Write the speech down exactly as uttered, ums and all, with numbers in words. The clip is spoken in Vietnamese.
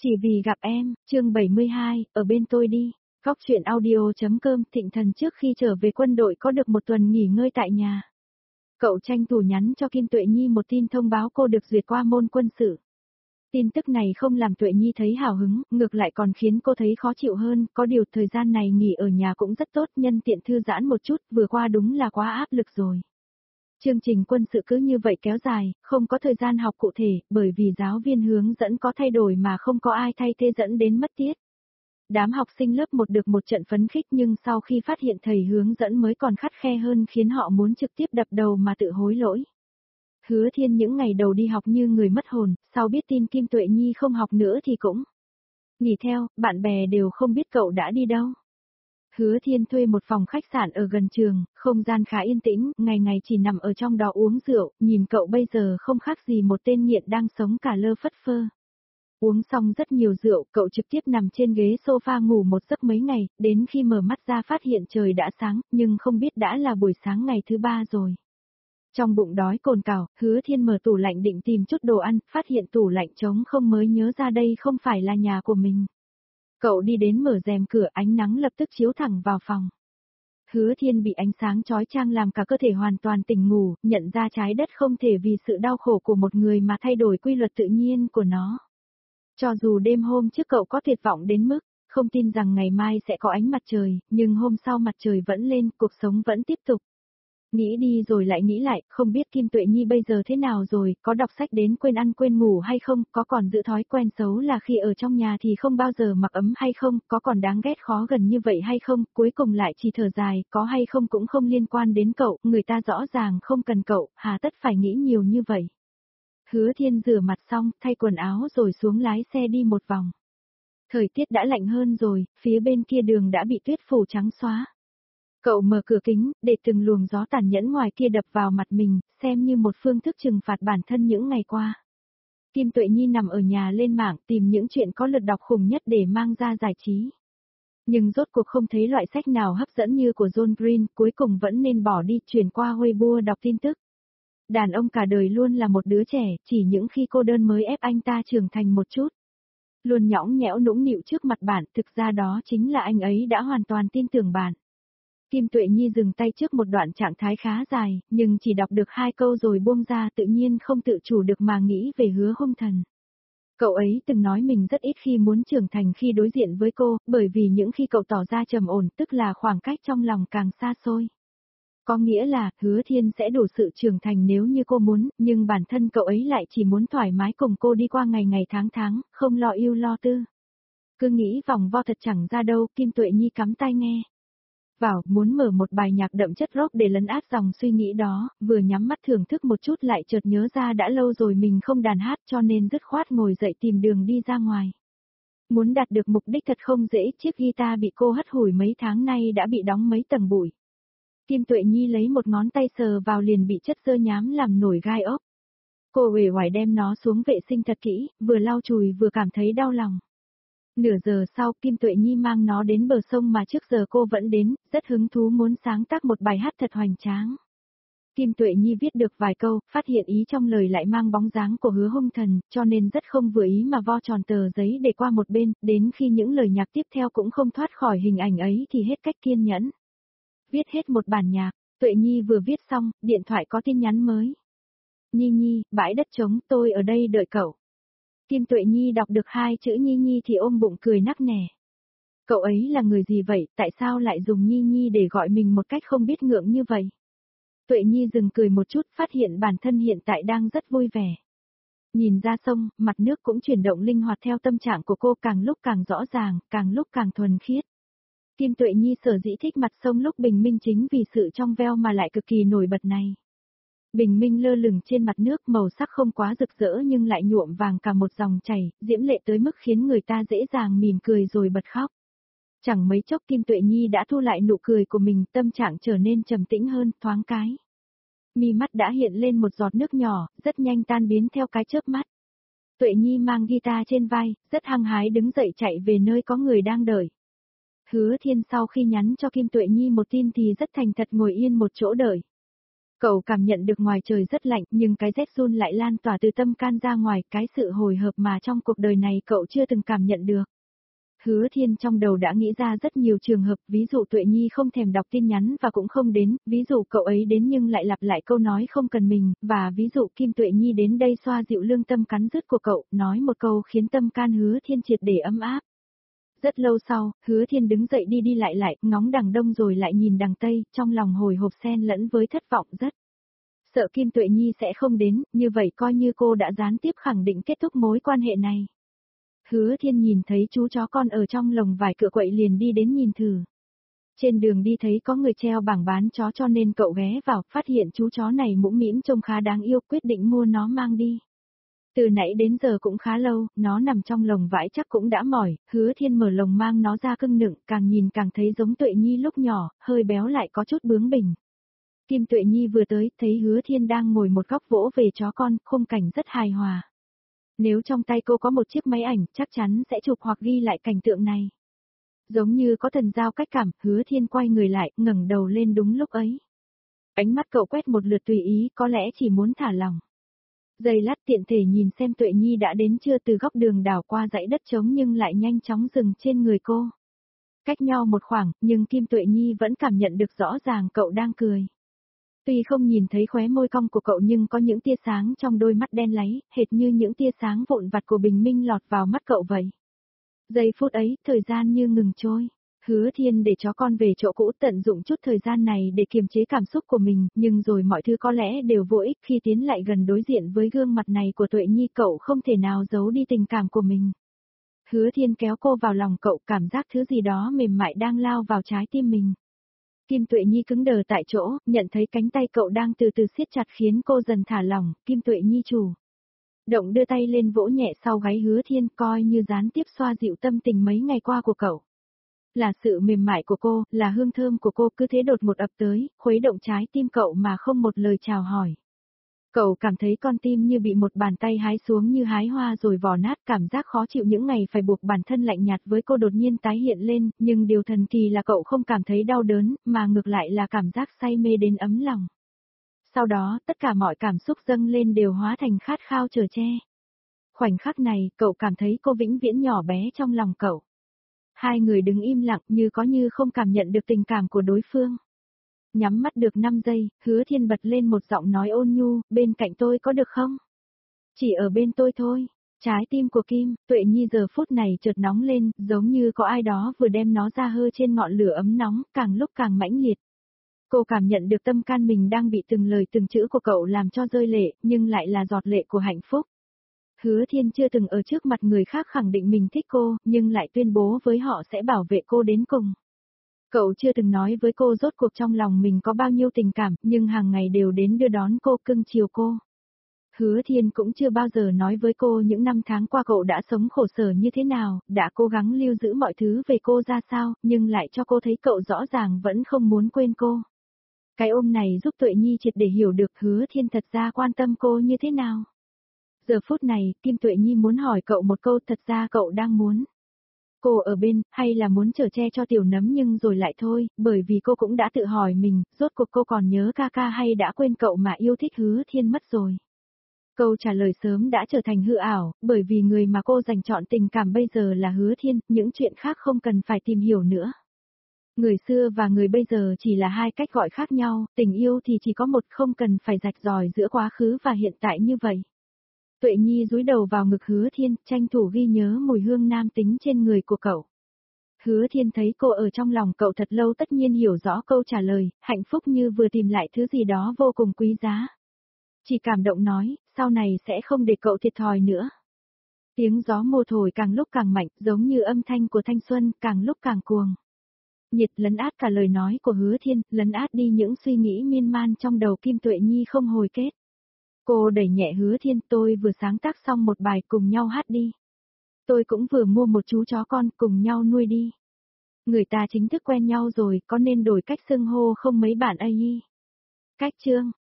Chỉ vì gặp em, chương bảy mươi hai, ở bên tôi đi. Góc truyện audio.com. Thịnh Thần trước khi trở về quân đội có được một tuần nghỉ ngơi tại nhà. Cậu tranh thủ nhắn cho Kim Tuệ Nhi một tin thông báo cô được duyệt qua môn quân sự. Tin tức này không làm Tuệ Nhi thấy hào hứng, ngược lại còn khiến cô thấy khó chịu hơn, có điều thời gian này nghỉ ở nhà cũng rất tốt, nhân tiện thư giãn một chút, vừa qua đúng là quá áp lực rồi. Chương trình quân sự cứ như vậy kéo dài, không có thời gian học cụ thể, bởi vì giáo viên hướng dẫn có thay đổi mà không có ai thay thế dẫn đến mất tiết. Đám học sinh lớp một được một trận phấn khích nhưng sau khi phát hiện thầy hướng dẫn mới còn khắt khe hơn khiến họ muốn trực tiếp đập đầu mà tự hối lỗi. Hứa Thiên những ngày đầu đi học như người mất hồn, sau biết tin Kim Tuệ Nhi không học nữa thì cũng nghỉ theo, bạn bè đều không biết cậu đã đi đâu. Hứa Thiên thuê một phòng khách sạn ở gần trường, không gian khá yên tĩnh, ngày ngày chỉ nằm ở trong đó uống rượu, nhìn cậu bây giờ không khác gì một tên nghiện đang sống cả lơ phất phơ. Uống xong rất nhiều rượu, cậu trực tiếp nằm trên ghế sofa ngủ một giấc mấy ngày, đến khi mở mắt ra phát hiện trời đã sáng, nhưng không biết đã là buổi sáng ngày thứ ba rồi. Trong bụng đói cồn cào, Hứa Thiên mở tủ lạnh định tìm chút đồ ăn, phát hiện tủ lạnh trống không mới nhớ ra đây không phải là nhà của mình. Cậu đi đến mở rèm cửa, ánh nắng lập tức chiếu thẳng vào phòng. Hứa Thiên bị ánh sáng chói chang làm cả cơ thể hoàn toàn tỉnh ngủ, nhận ra trái đất không thể vì sự đau khổ của một người mà thay đổi quy luật tự nhiên của nó. Cho dù đêm hôm trước cậu có tuyệt vọng đến mức không tin rằng ngày mai sẽ có ánh mặt trời, nhưng hôm sau mặt trời vẫn lên, cuộc sống vẫn tiếp tục. Nghĩ đi rồi lại nghĩ lại, không biết Kim Tuệ Nhi bây giờ thế nào rồi, có đọc sách đến quên ăn quên ngủ hay không, có còn giữ thói quen xấu là khi ở trong nhà thì không bao giờ mặc ấm hay không, có còn đáng ghét khó gần như vậy hay không, cuối cùng lại chỉ thở dài, có hay không cũng không liên quan đến cậu, người ta rõ ràng không cần cậu, hà tất phải nghĩ nhiều như vậy. Hứa Thiên rửa mặt xong, thay quần áo rồi xuống lái xe đi một vòng. Thời tiết đã lạnh hơn rồi, phía bên kia đường đã bị tuyết phủ trắng xóa. Cậu mở cửa kính, để từng luồng gió tàn nhẫn ngoài kia đập vào mặt mình, xem như một phương thức trừng phạt bản thân những ngày qua. Kim Tuệ Nhi nằm ở nhà lên mạng tìm những chuyện có lượt đọc khủng nhất để mang ra giải trí. Nhưng rốt cuộc không thấy loại sách nào hấp dẫn như của John Green, cuối cùng vẫn nên bỏ đi chuyển qua Weibo đọc tin tức. Đàn ông cả đời luôn là một đứa trẻ, chỉ những khi cô đơn mới ép anh ta trưởng thành một chút. Luôn nhõng nhẽo nũng nịu trước mặt bạn, thực ra đó chính là anh ấy đã hoàn toàn tin tưởng bạn. Kim Tuệ Nhi dừng tay trước một đoạn trạng thái khá dài, nhưng chỉ đọc được hai câu rồi buông ra tự nhiên không tự chủ được mà nghĩ về Hứa Hung Thần. Cậu ấy từng nói mình rất ít khi muốn trưởng thành khi đối diện với cô, bởi vì những khi cậu tỏ ra trầm ổn tức là khoảng cách trong lòng càng xa xôi. Có nghĩa là, Hứa Thiên sẽ đủ sự trưởng thành nếu như cô muốn, nhưng bản thân cậu ấy lại chỉ muốn thoải mái cùng cô đi qua ngày ngày tháng tháng, không lo yêu lo tư. Cứ nghĩ vòng vo thật chẳng ra đâu, Kim Tuệ Nhi cắm tai nghe. Vào, muốn mở một bài nhạc đậm chất rock để lấn át dòng suy nghĩ đó, vừa nhắm mắt thưởng thức một chút lại chợt nhớ ra đã lâu rồi mình không đàn hát cho nên dứt khoát ngồi dậy tìm đường đi ra ngoài. Muốn đạt được mục đích thật không dễ, chiếc guitar bị cô hất hủi mấy tháng nay đã bị đóng mấy tầng bụi. Kim Tuệ Nhi lấy một ngón tay sờ vào liền bị chất xơ nhám làm nổi gai ốc. Cô uể oải đem nó xuống vệ sinh thật kỹ, vừa lau chùi vừa cảm thấy đau lòng. Nửa giờ sau Kim Tuệ Nhi mang nó đến bờ sông mà trước giờ cô vẫn đến, rất hứng thú muốn sáng tác một bài hát thật hoành tráng. Kim Tuệ Nhi viết được vài câu, phát hiện ý trong lời lại mang bóng dáng của Hứa Hung Thần, cho nên rất không vừa ý mà vo tròn tờ giấy để qua một bên, đến khi những lời nhạc tiếp theo cũng không thoát khỏi hình ảnh ấy thì hết cách kiên nhẫn. Viết hết một bản nhạc, Tuệ Nhi vừa viết xong, điện thoại có tin nhắn mới. Nhi Nhi, bãi đất trống, tôi ở đây đợi cậu. Kim Tuệ Nhi đọc được hai chữ Nhi Nhi thì ôm bụng cười nắc nẻ. Cậu ấy là người gì vậy, tại sao lại dùng Nhi Nhi để gọi mình một cách không biết ngượng như vậy? Tuệ Nhi dừng cười một chút, phát hiện bản thân hiện tại đang rất vui vẻ. Nhìn ra sông, mặt nước cũng chuyển động linh hoạt theo tâm trạng của cô càng lúc càng rõ ràng, càng lúc càng thuần khiết. Kim Tuệ Nhi sở dĩ thích mặt sông lúc bình minh chính vì sự trong veo mà lại cực kỳ nổi bật này. Bình minh lơ lửng trên mặt nước màu sắc không quá rực rỡ nhưng lại nhuộm vàng cả một dòng chảy, diễm lệ tới mức khiến người ta dễ dàng mỉm cười rồi bật khóc. Chẳng mấy chốc Kim Tuệ Nhi đã thu lại nụ cười của mình, tâm trạng trở nên trầm tĩnh hơn, thoáng cái. Mi mắt đã hiện lên một giọt nước nhỏ, rất nhanh tan biến theo cái chớp mắt. Tuệ Nhi mang guitar trên vai, rất hăng hái đứng dậy chạy về nơi có người đang đợi. Hứa Thiên sau khi nhắn cho Kim Tuệ Nhi một tin thì rất thành thật ngồi yên một chỗ đợi. Cậu cảm nhận được ngoài trời rất lạnh nhưng cái rét run lại lan tỏa từ tâm can ra ngoài, cái sự hồi hộp mà trong cuộc đời này cậu chưa từng cảm nhận được. Hứa Thiên trong đầu đã nghĩ ra rất nhiều trường hợp, ví dụ Tuệ Nhi không thèm đọc tin nhắn và cũng không đến, ví dụ cậu ấy đến nhưng lại lặp lại câu nói không cần mình, và ví dụ Kim Tuệ Nhi đến đây xoa dịu lương tâm cắn rứt của cậu, nói một câu khiến tâm can Hứa Thiên triệt để ấm áp. Rất lâu sau, Hứa Thiên đứng dậy đi đi lại lại, ngóng đằng đông rồi lại nhìn đằng tây, trong lòng hồi hộp xen lẫn với thất vọng rất. Sợ Kim Tuệ Nhi sẽ không đến, như vậy coi như cô đã gián tiếp khẳng định kết thúc mối quan hệ này. Hứa Thiên nhìn thấy chú chó con ở trong lồng vải cựa quậy liền đi đến nhìn thử. Trên đường đi thấy có người treo bảng bán chó cho nên cậu ghé vào, phát hiện chú chó này mũm mĩm trông khá đáng yêu, quyết định mua nó mang đi. Từ nãy đến giờ cũng khá lâu, nó nằm trong lồng vải chắc cũng đã mỏi, Hứa Thiên mở lồng mang nó ra cưng nựng, càng nhìn càng thấy giống Tuệ Nhi lúc nhỏ, hơi béo lại có chút bướng bỉnh. Kim Tuệ Nhi vừa tới, thấy Hứa Thiên đang ngồi một góc vỗ về chó con, khung cảnh rất hài hòa. Nếu trong tay cô có một chiếc máy ảnh, chắc chắn sẽ chụp hoặc ghi lại cảnh tượng này. Giống như có thần giao cách cảm, Hứa Thiên quay người lại, ngẩng đầu lên đúng lúc ấy. Ánh mắt cậu quét một lượt tùy ý, có lẽ chỉ muốn thả lỏng. Giây lát tiện thể nhìn xem Tuệ Nhi đã đến chưa, từ góc đường đảo qua dãy đất trống nhưng lại nhanh chóng dừng trên người cô. Cách nhau một khoảng, nhưng Kim Tuệ Nhi vẫn cảm nhận được rõ ràng cậu đang cười. Tuy không nhìn thấy khóe môi cong của cậu nhưng có những tia sáng trong đôi mắt đen láy, hệt như những tia sáng vụn vặt của bình minh lọt vào mắt cậu vậy. Giây phút ấy, thời gian như ngừng trôi. Hứa Thiên để chó con về chỗ cũ, tận dụng chút thời gian này để kiềm chế cảm xúc của mình, nhưng rồi mọi thứ có lẽ đều vô ích. Khi tiến lại gần đối diện với gương mặt này của Tuệ Nhi, cậu không thể nào giấu đi tình cảm của mình. Hứa Thiên kéo cô vào lòng cậu, cảm giác thứ gì đó mềm mại đang lao vào trái tim mình. Kim Tuệ Nhi cứng đờ tại chỗ, nhận thấy cánh tay cậu đang từ từ siết chặt khiến cô dần thả lỏng. Kim Tuệ Nhi chủ động đưa tay lên vỗ nhẹ sau gáy Hứa Thiên, coi như gián tiếp xoa dịu tâm tình mấy ngày qua của cậu. Là sự mềm mại của cô, là hương thơm của cô cứ thế đột ngột ập tới, khuấy động trái tim cậu mà không một lời chào hỏi. Cậu cảm thấy con tim như bị một bàn tay hái xuống như hái hoa rồi vò nát, cảm giác khó chịu những ngày phải buộc bản thân lạnh nhạt với cô đột nhiên tái hiện lên, nhưng điều thần kỳ là cậu không cảm thấy đau đớn, mà ngược lại là cảm giác say mê đến ấm lòng. Sau đó, tất cả mọi cảm xúc dâng lên đều hóa thành khát khao chở che. Khoảnh khắc này, cậu cảm thấy cô vĩnh viễn nhỏ bé trong lòng cậu. Hai người đứng im lặng như có như không cảm nhận được tình cảm của đối phương. Nhắm mắt được năm giây, Hứa Thiên bật lên một giọng nói ôn nhu, bên cạnh tôi có được không? Chỉ ở bên tôi thôi. Trái tim của Kim Tuệ Nhi giờ phút này chợt nóng lên, giống như có ai đó vừa đem nó ra hơ trên ngọn lửa ấm nóng, càng lúc càng mãnh liệt. Cô cảm nhận được tâm can mình đang bị từng lời từng chữ của cậu làm cho rơi lệ, nhưng lại là giọt lệ của hạnh phúc. Hứa Thiên chưa từng ở trước mặt người khác khẳng định mình thích cô, nhưng lại tuyên bố với họ sẽ bảo vệ cô đến cùng. Cậu chưa từng nói với cô rốt cuộc trong lòng mình có bao nhiêu tình cảm, nhưng hàng ngày đều đến đưa đón cô, cưng chiều cô. Hứa Thiên cũng chưa bao giờ nói với cô những năm tháng qua cậu đã sống khổ sở như thế nào, đã cố gắng lưu giữ mọi thứ về cô ra sao, nhưng lại cho cô thấy cậu rõ ràng vẫn không muốn quên cô. Cái ôm này giúp Tuệ Nhi triệt để hiểu được Hứa Thiên thật ra quan tâm cô như thế nào. Giờ phút này, Kim Tuệ Nhi muốn hỏi cậu một câu, thật ra cậu đang muốn cô ở bên, hay là muốn chở che cho tiểu nấm, nhưng rồi lại thôi, bởi vì cô cũng đã tự hỏi mình, rốt cuộc cô còn nhớ ca ca hay đã quên cậu mà yêu thích Hứa Thiên mất rồi. Câu trả lời sớm đã trở thành hư ảo, bởi vì người mà cô dành trọn tình cảm bây giờ là Hứa Thiên, những chuyện khác không cần phải tìm hiểu nữa. Người xưa và người bây giờ chỉ là hai cách gọi khác nhau, tình yêu thì chỉ có một, không cần phải rạch ròi giữa quá khứ và hiện tại như vậy. Tuệ Nhi dúi đầu vào ngực Hứa Thiên, tranh thủ ghi nhớ mùi hương nam tính trên người của cậu. Hứa Thiên thấy cô ở trong lòng cậu thật lâu, tất nhiên hiểu rõ câu trả lời, hạnh phúc như vừa tìm lại thứ gì đó vô cùng quý giá. Chỉ cảm động nói, sau này sẽ không để cậu thiệt thòi nữa. Tiếng gió mùa thổi càng lúc càng mạnh, giống như âm thanh của thanh xuân, càng lúc càng cuồng. Nhiệt lấn át cả lời nói của Hứa Thiên, lấn át đi những suy nghĩ miên man trong đầu Kim Tuệ Nhi không hồi kết. Cô đẩy nhẹ Hứa Thiên, tôi vừa sáng tác xong một bài, cùng nhau hát đi. Tôi cũng vừa mua một chú chó con, cùng nhau nuôi đi. Người ta chính thức quen nhau rồi, có nên đổi cách xưng hô không mấy bạn ấy? Cách chương